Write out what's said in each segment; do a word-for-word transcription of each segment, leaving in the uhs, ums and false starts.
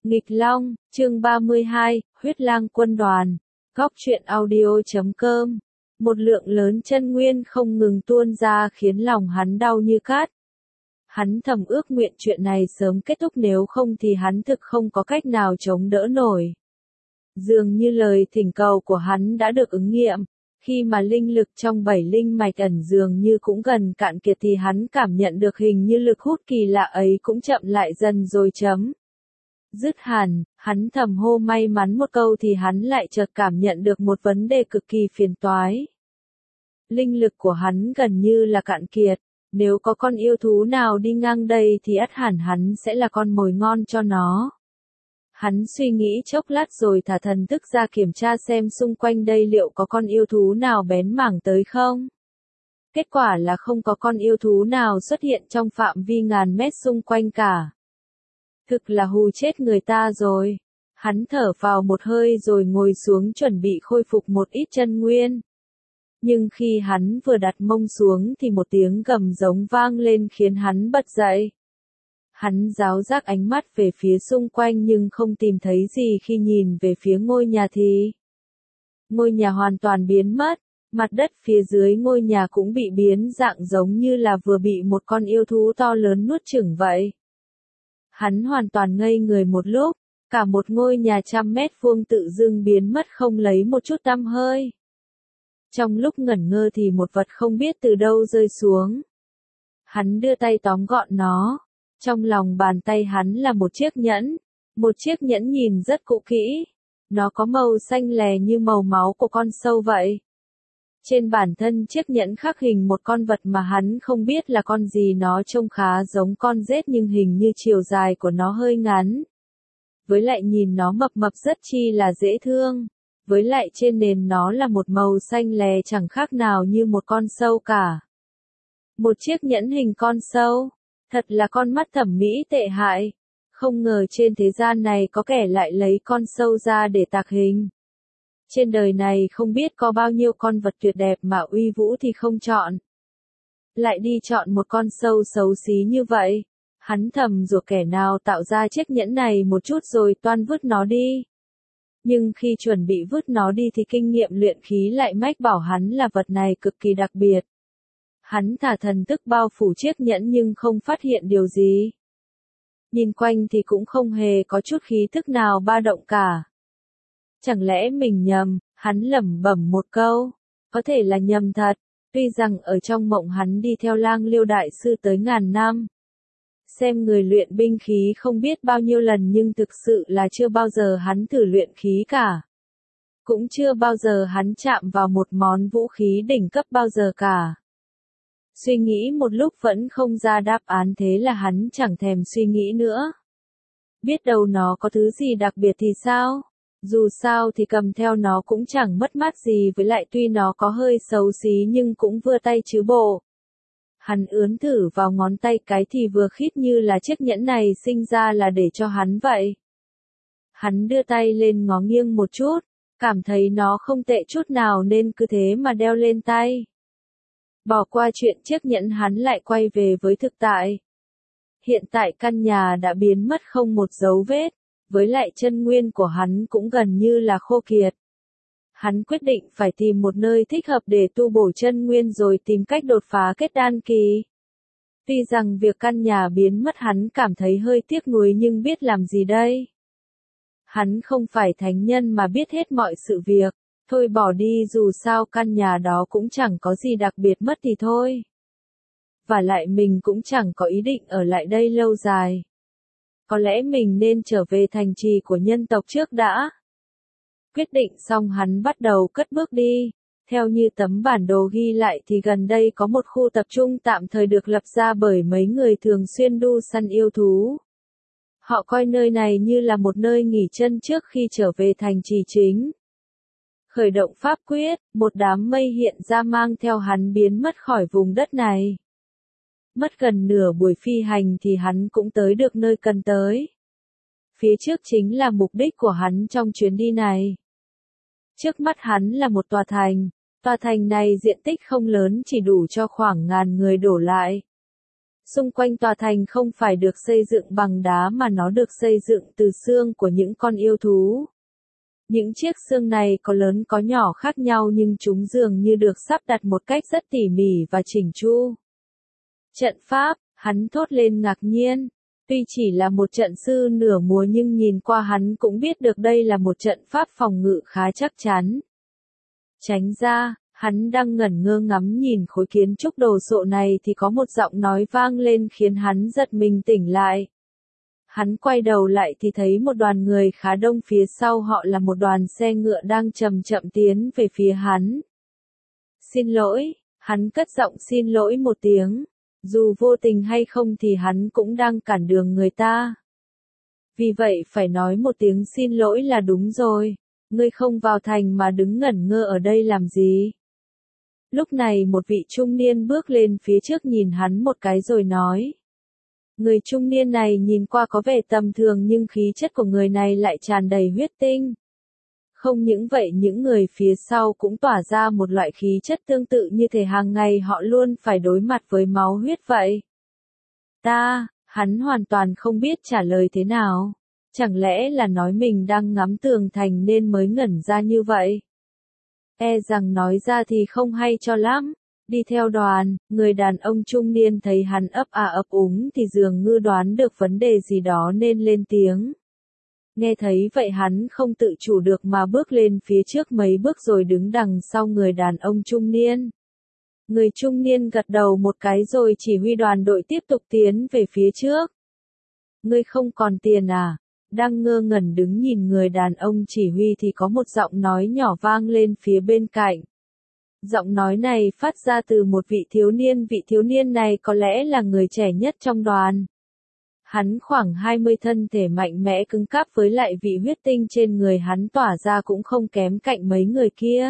Nghịch Long, chương ba mươi hai, Huyết Lang quân đoàn. Góc truyện audio chấm com. Một lượng lớn chân nguyên không ngừng tuôn ra khiến lòng hắn đau như cát. Hắn thầm ước nguyện chuyện này sớm kết thúc, nếu không thì hắn thực không có cách nào chống đỡ nổi. Dường như lời thỉnh cầu của hắn đã được ứng nghiệm. Khi mà linh lực trong bảy linh mạch ẩn dường như cũng gần cạn kiệt thì hắn cảm nhận được hình như lực hút kỳ lạ ấy cũng chậm lại dần rồi chấm. Dứt hẳn, hắn thầm hô may mắn một câu thì hắn lại chợt cảm nhận được một vấn đề cực kỳ phiền toái. Linh lực của hắn gần như là cạn kiệt, nếu có con yêu thú nào đi ngang đây thì ắt hẳn hắn sẽ là con mồi ngon cho nó. Hắn suy nghĩ chốc lát rồi thả thần thức ra kiểm tra xem xung quanh đây liệu có con yêu thú nào bén mảng tới không. Kết quả là không có con yêu thú nào xuất hiện trong phạm vi ngàn mét xung quanh cả. Thực là hù chết người ta rồi. Hắn thở vào một hơi rồi ngồi xuống chuẩn bị khôi phục một ít chân nguyên. Nhưng khi hắn vừa đặt mông xuống thì một tiếng gầm giống vang lên khiến hắn bật dậy. Hắn ráo rác ánh mắt về phía xung quanh nhưng không tìm thấy gì. Khi nhìn về phía ngôi nhà thì ngôi nhà hoàn toàn biến mất, mặt đất phía dưới ngôi nhà cũng bị biến dạng giống như là vừa bị một con yêu thú to lớn nuốt chửng vậy. Hắn hoàn toàn ngây người một lúc, cả một ngôi nhà trăm mét vuông tự dưng biến mất không lấy một chút tăm hơi. Trong lúc ngẩn ngơ thì một vật không biết từ đâu rơi xuống. Hắn đưa tay tóm gọn nó. Trong lòng bàn tay hắn là một chiếc nhẫn, một chiếc nhẫn nhìn rất cũ kỹ. Nó có màu xanh lè như màu máu của con sâu vậy. Trên bản thân chiếc nhẫn khắc hình một con vật mà hắn không biết là con gì, nó trông khá giống con rết nhưng hình như chiều dài của nó hơi ngắn. Với lại nhìn nó mập mập rất chi là dễ thương. Với lại trên nền nó là một màu xanh lè chẳng khác nào như một con sâu cả. Một chiếc nhẫn hình con sâu. Thật là con mắt thẩm mỹ tệ hại. Không ngờ trên thế gian này có kẻ lại lấy con sâu ra để tạc hình. Trên đời này không biết có bao nhiêu con vật tuyệt đẹp mà uy vũ thì không chọn. Lại đi chọn một con sâu xấu xí như vậy. Hắn thầm ruột kẻ nào tạo ra chiếc nhẫn này một chút rồi toan vứt nó đi. Nhưng khi chuẩn bị vứt nó đi thì kinh nghiệm luyện khí lại mách bảo hắn là vật này cực kỳ đặc biệt. Hắn thả thần thức bao phủ chiếc nhẫn nhưng không phát hiện điều gì. Nhìn quanh thì cũng không hề có chút khí thức nào ba động cả. Chẳng lẽ mình nhầm, hắn lẩm bẩm một câu, có thể là nhầm thật, tuy rằng ở trong mộng hắn đi theo Lang Liêu đại sư tới ngàn năm. Xem người luyện binh khí không biết bao nhiêu lần nhưng thực sự là chưa bao giờ hắn thử luyện khí cả. Cũng chưa bao giờ hắn chạm vào một món vũ khí đỉnh cấp bao giờ cả. Suy nghĩ một lúc vẫn không ra đáp án, thế là hắn chẳng thèm suy nghĩ nữa. Biết đâu nó có thứ gì đặc biệt thì sao? Dù sao thì cầm theo nó cũng chẳng mất mát gì, với lại tuy nó có hơi xấu xí nhưng cũng vừa tay chứ bộ. Hắn ướn thử vào ngón tay cái thì vừa khít như là chiếc nhẫn này sinh ra là để cho hắn vậy. Hắn đưa tay lên ngó nghiêng một chút, cảm thấy nó không tệ chút nào nên cứ thế mà đeo lên tay. Bỏ qua chuyện chiếc nhẫn hắn lại quay về với thực tại. Hiện tại căn nhà đã biến mất không một dấu vết, với lại chân nguyên của hắn cũng gần như là khô kiệt. Hắn quyết định phải tìm một nơi thích hợp để tu bổ chân nguyên rồi tìm cách đột phá kết đan kỳ. Tuy rằng việc căn nhà biến mất hắn cảm thấy hơi tiếc nuối nhưng biết làm gì đây. Hắn không phải thánh nhân mà biết hết mọi sự việc. Thôi bỏ đi, dù sao căn nhà đó cũng chẳng có gì đặc biệt, mất thì thôi. Và lại mình cũng chẳng có ý định ở lại đây lâu dài. Có lẽ mình nên trở về thành trì của nhân tộc trước đã. Quyết định xong hắn bắt đầu cất bước đi. Theo như tấm bản đồ ghi lại thì gần đây có một khu tập trung tạm thời được lập ra bởi mấy người thường xuyên đu săn yêu thú. Họ coi nơi này như là một nơi nghỉ chân trước khi trở về thành trì chính. Khởi động pháp quyết, một đám mây hiện ra mang theo hắn biến mất khỏi vùng đất này. Mất gần nửa buổi phi hành thì hắn cũng tới được nơi cần tới. Phía trước chính là mục đích của hắn trong chuyến đi này. Trước mắt hắn là một tòa thành. Tòa thành này diện tích không lớn, chỉ đủ cho khoảng ngàn người đổ lại. Xung quanh tòa thành không phải được xây dựng bằng đá mà nó được xây dựng từ xương của những con yêu thú. Những chiếc xương này có lớn có nhỏ khác nhau nhưng chúng dường như được sắp đặt một cách rất tỉ mỉ và chỉnh chu. Trận pháp, hắn thốt lên ngạc nhiên. Tuy chỉ là một trận sư nửa múa nhưng nhìn qua hắn cũng biết được đây là một trận pháp phòng ngự khá chắc chắn. Tránh ra, hắn đang ngẩn ngơ ngắm nhìn khối kiến trúc đồ sộ này thì có một giọng nói vang lên khiến hắn giật mình tỉnh lại. Hắn quay đầu lại thì thấy một đoàn người khá đông, phía sau họ là một đoàn xe ngựa đang chậm chậm tiến về phía hắn. Xin lỗi, hắn cất giọng xin lỗi một tiếng. Dù vô tình hay không thì hắn cũng đang cản đường người ta. Vì vậy phải nói một tiếng xin lỗi là đúng rồi. Ngươi không vào thành mà đứng ngẩn ngơ ở đây làm gì? Lúc này một vị trung niên bước lên phía trước nhìn hắn một cái rồi nói. Người trung niên này nhìn qua có vẻ tầm thường nhưng khí chất của người này lại tràn đầy huyết tinh. Không những vậy những người phía sau cũng tỏa ra một loại khí chất tương tự như thể hàng ngày họ luôn phải đối mặt với máu huyết vậy. Ta, hắn hoàn toàn không biết trả lời thế nào. Chẳng lẽ là nói mình đang ngắm tường thành nên mới ngẩn ra như vậy? E rằng nói ra thì không hay cho lắm. Đi theo đoàn, người đàn ông trung niên thấy hắn ấp à ấp úng thì dường như đoán được vấn đề gì đó nên lên tiếng. Nghe thấy vậy hắn không tự chủ được mà bước lên phía trước mấy bước rồi đứng đằng sau người đàn ông trung niên. Người trung niên gật đầu một cái rồi chỉ huy đoàn đội tiếp tục tiến về phía trước. Ngươi không còn tiền à? Đang ngơ ngẩn đứng nhìn người đàn ông chỉ huy thì có một giọng nói nhỏ vang lên phía bên cạnh. Giọng nói này phát ra từ một vị thiếu niên, vị thiếu niên này có lẽ là người trẻ nhất trong đoàn. Hắn khoảng hai mươi, thân thể mạnh mẽ cứng cáp với lại vị huyết tinh trên người hắn tỏa ra cũng không kém cạnh mấy người kia.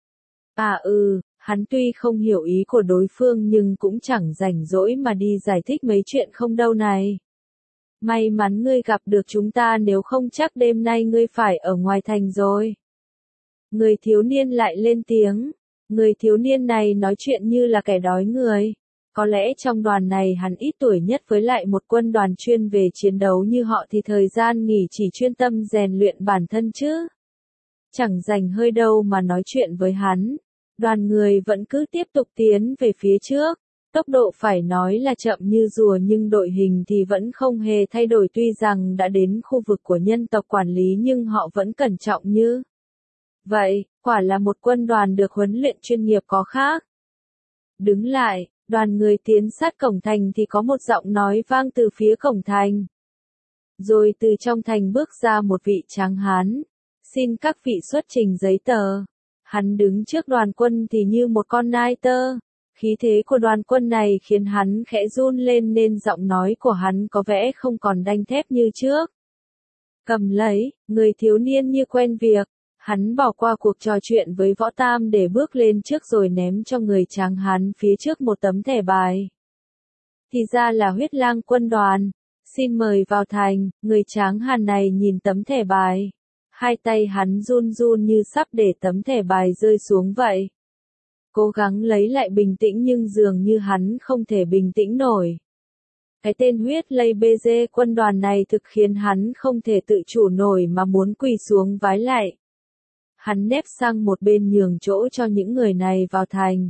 À ừ, hắn tuy không hiểu ý của đối phương nhưng cũng chẳng rảnh rỗi mà đi giải thích mấy chuyện không đâu này. May mắn ngươi gặp được chúng ta, nếu không chắc đêm nay ngươi phải ở ngoài thành rồi. Người thiếu niên lại lên tiếng. Người thiếu niên này nói chuyện như là kẻ đói người. Có lẽ trong đoàn này hắn ít tuổi nhất, với lại một quân đoàn chuyên về chiến đấu như họ thì thời gian nghỉ chỉ chuyên tâm rèn luyện bản thân chứ. Chẳng dành hơi đâu mà nói chuyện với hắn. Đoàn người vẫn cứ tiếp tục tiến về phía trước. Tốc độ phải nói là chậm như rùa nhưng đội hình thì vẫn không hề thay đổi, tuy rằng đã đến khu vực của nhân tộc quản lý nhưng họ vẫn cẩn trọng như vậy, quả là một quân đoàn được huấn luyện chuyên nghiệp có khác. Đứng lại, đoàn người tiến sát cổng thành thì có một giọng nói vang từ phía cổng thành. Rồi từ trong thành bước ra một vị tráng hán. Xin các vị xuất trình giấy tờ. Hắn đứng trước đoàn quân thì như một con nai tơ. Khí thế của đoàn quân này khiến hắn khẽ run lên nên giọng nói của hắn có vẻ không còn đanh thép như trước. Cầm lấy, người thiếu niên như quen việc. Hắn bỏ qua cuộc trò chuyện với Võ Tam để bước lên trước rồi ném cho người tráng hán phía trước một tấm thẻ bài. Thì ra là Huyết Lang quân đoàn. Xin mời vào thành. Người tráng hán này nhìn tấm thẻ bài. Hai tay hắn run run như sắp để tấm thẻ bài rơi xuống vậy. Cố gắng lấy lại bình tĩnh nhưng dường như hắn không thể bình tĩnh nổi. Cái tên Huyết Lây bê giê quân đoàn này thực khiến hắn không thể tự chủ nổi mà muốn quỳ xuống vái lại. Hắn nép sang một bên nhường chỗ cho những người này vào thành.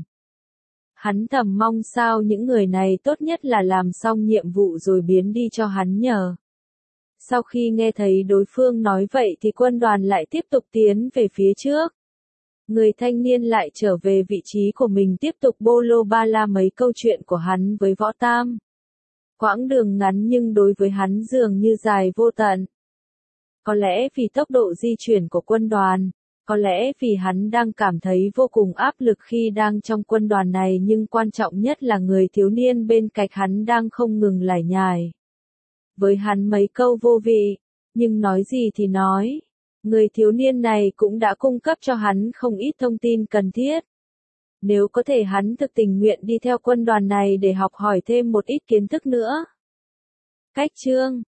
Hắn thầm mong sao những người này tốt nhất là làm xong nhiệm vụ rồi biến đi cho hắn nhờ. Sau khi nghe thấy đối phương nói vậy thì quân đoàn lại tiếp tục tiến về phía trước. Người thanh niên lại trở về vị trí của mình tiếp tục bô lô ba la mấy câu chuyện của hắn với Võ Tam. Quãng đường ngắn nhưng đối với hắn dường như dài vô tận. Có lẽ vì tốc độ di chuyển của quân đoàn, có lẽ vì hắn đang cảm thấy vô cùng áp lực khi đang trong quân đoàn này, nhưng quan trọng nhất là người thiếu niên bên cạnh hắn đang không ngừng lải nhải với hắn mấy câu vô vị, nhưng nói gì thì nói. Người thiếu niên này cũng đã cung cấp cho hắn không ít thông tin cần thiết. Nếu có thể hắn thực tình nguyện đi theo quân đoàn này để học hỏi thêm một ít kiến thức nữa. Cách chương